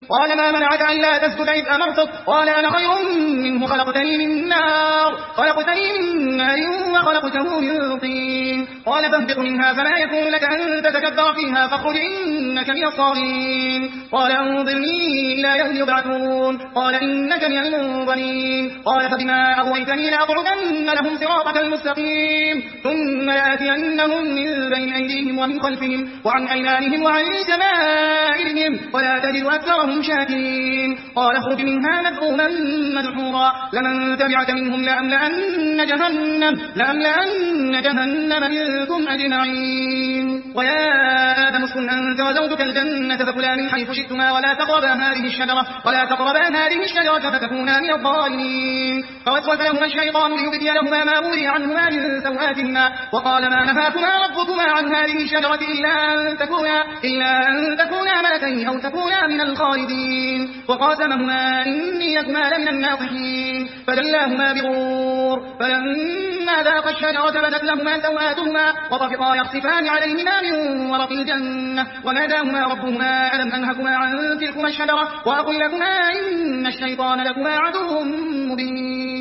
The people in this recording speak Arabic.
قال ما منعك ألا تسجد إذ أمرتك قال أنا خير منه خلقتني من نار وخلقته من طين قال فاهبط منها فما يكون لك أن تتكبر فيها فاخرج إنك من الصاغرين قال أنظرني إلى يوم يبعثون قال إنك من المنظرين قال فبما أغويتني لأقعدن لهم صراطك المستقيم ثم لآتينهم من بين أيديهم ومن خلفهم وعن أيمانهم وعن شمائلهم ولا تجد أكثرهم شاكرين قال اخرج منها مذءوما مدحورا لمن تبعك منهم لأملأن جهنم منكم أجمعين ويا آدم اسكن أنت وزوجك الجنة فكلا من حيث شئتما ولا تقربا هذه الشجرة فتكونا من الظالمين فوسوس لهما الشيطان ليبدي لهما ما وري عنهما من سوآتهما وقال ما نهاكما ربكما عن هذه الشجرة إلا أن تكونا ملكين أو تكونا من الخالدين وقاسمهما إني لكما لمن الناصحين فدلاهما بغرور فلما ذاقا الشجرة بدت لهما سوآتهما وطفقا يخصفان عليهما من ورق الجنة وناداهما ربهما ألم أنهكما عن تلكما الشجرة وأقل لكما إن الشيطان لكما عدو مبين